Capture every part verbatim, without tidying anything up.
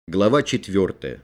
Глава четвертая.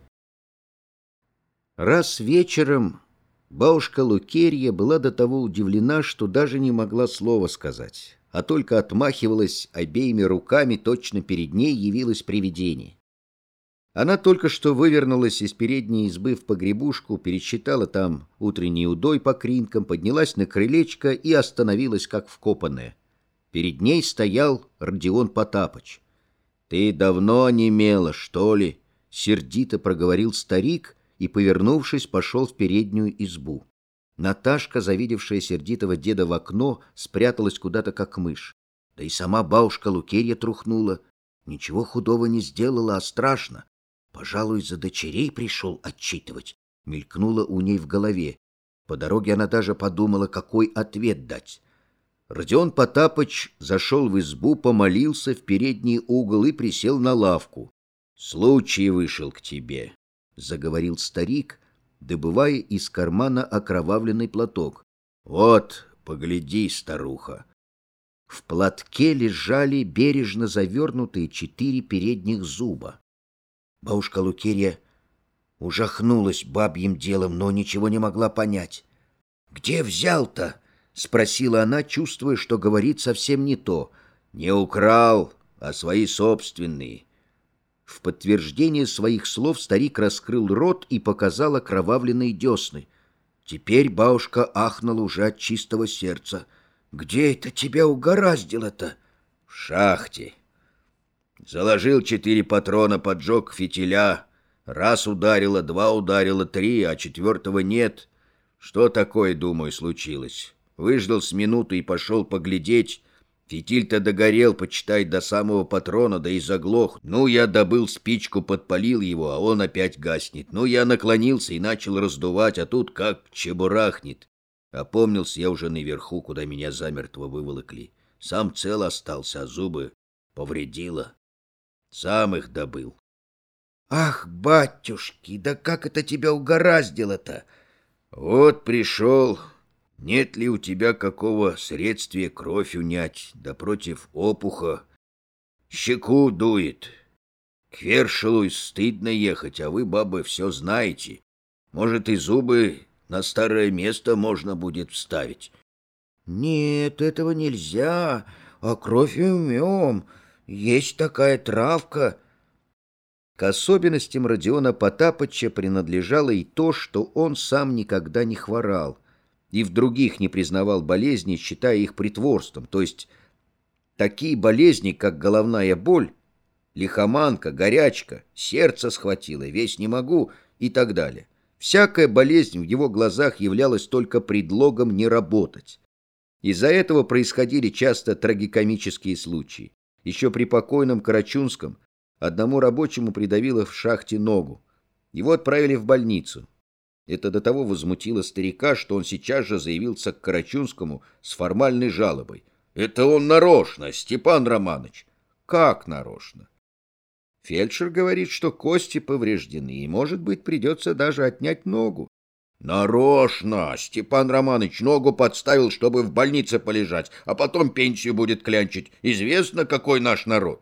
Раз вечером бабушка Лукерья была до того удивлена, что даже не могла слова сказать, а только отмахивалась обеими руками, точно перед ней явилось привидение. Она только что вывернулась из передней избы в погребушку, пересчитала там утренний удой по кринкам, поднялась на крылечко и остановилась, как вкопанная. Перед ней стоял Родион Потапыч. «Ты давно онемела, что ли?» — сердито проговорил старик и, повернувшись, пошел в переднюю избу. Наташка, завидевшая сердитого деда в окно, спряталась куда-то, как мышь. Да и сама бабушка Лукерья трухнула. Ничего худого не сделала, а страшно. Пожалуй, за дочерей пришел отчитывать. Мелькнуло у ней в голове. По дороге она даже подумала, какой ответ дать. Родион Потапыч зашел в избу, помолился в передний угол и присел на лавку. «Случай вышел к тебе», — заговорил старик, добывая из кармана окровавленный платок. «Вот, погляди, старуха». В платке лежали бережно завернутые четыре передних зуба. Бабушка Лукерья ужахнулась бабьим делом, но ничего не могла понять. «Где взял-то?» — спросила она, чувствуя, что говорит совсем не то. «Не украл, а свои собственные». В подтверждение своих слов старик раскрыл рот и показал окровавленные десны. Теперь бабушка ахнула уже от чистого сердца. «Где это тебя угораздило-то?» «В шахте. Заложил четыре патрона, поджег фитиля. Раз ударило, два ударило, три, а четвертого нет. Что такое, думаю, случилось?» Выждал с минуты и пошел поглядеть. Фитиль-то догорел, почитай, до самого патрона, да и заглох. Ну, я добыл спичку, подпалил его, а он опять гаснет. Ну, я наклонился и начал раздувать, а тут как чебурахнет. Опомнился я уже наверху, куда меня замертво выволокли. Сам цел остался, а зубы повредило. Сам их добыл. «Ах, батюшки, да как это тебя угораздило-то?» «Вот пришел... Нет ли у тебя какого средствия кровь унять, да против опуха? Щеку дует. К Вершилу стыдно ехать, а вы, бабы, все знаете. Может, и зубы на старое место можно будет вставить?» «Нет, этого нельзя, а кровь умем. Есть такая травка». К особенностям Родиона Потапыча принадлежало и то, что он сам никогда не хворал и в других не признавал болезней, считая их притворством, то есть такие болезни, как головная боль, лихоманка, горячка, сердце схватило, весь не могу и так далее. Всякая болезнь в его глазах являлась только предлогом не работать. Из-за этого происходили часто трагикомические случаи. Еще при покойном Карачунском одному рабочему придавило в шахте ногу. Его отправили в больницу. Это до того возмутило старика, что он сейчас же заявился к Карачунскому с формальной жалобой. «Это он нарочно, Степан Романович!» «Как нарочно?» Фельдшер говорит, что кости повреждены, и, может быть, придется даже отнять ногу. «Нарочно! Степан Романович ногу подставил, чтобы в больнице полежать, а потом пенсию будет клянчить. Известно, какой наш народ!»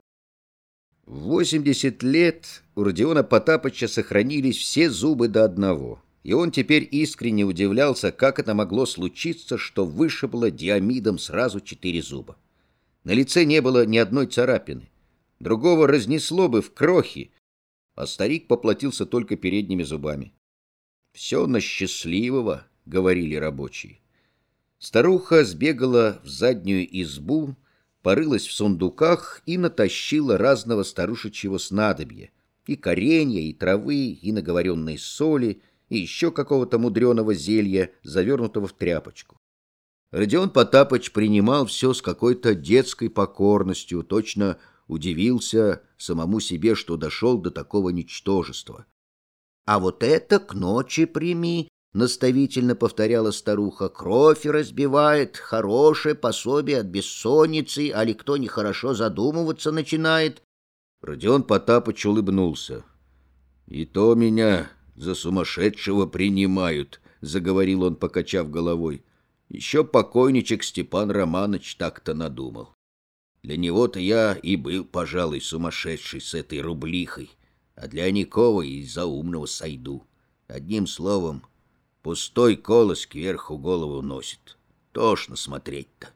В восемьдесят лет у Родиона Потапыча сохранились все зубы до одного. И он теперь искренне удивлялся, как это могло случиться, что вышибло диамидом сразу четыре зуба. На лице не было ни одной царапины. Другого разнесло бы в крохи, а старик поплатился только передними зубами. «Все на счастливого», — говорили рабочие. Старуха сбегала в заднюю избу, порылась в сундуках и натащила разного старушечьего снадобья. И коренья, и травы, и наговоренной соли, и еще какого-то мудреного зелья, завернутого в тряпочку. Родион Потапыч принимал все с какой-то детской покорностью, точно удивился самому себе, что дошел до такого ничтожества. «А вот это к ночи прими», — наставительно повторяла старуха, — «кровь разбивает, хорошее пособие от бессонницы, али кто нехорошо задумываться начинает». Родион Потапыч улыбнулся. «И то меня за сумасшедшего принимают», — заговорил он, покачав головой. «Еще покойничек Степан Романович так-то надумал. Для него-то я и был, пожалуй, сумасшедший с этой рублихой. а для Никова и за умного сойду. Одним словом, пустой колос кверху голову носит. Тошно смотреть-то.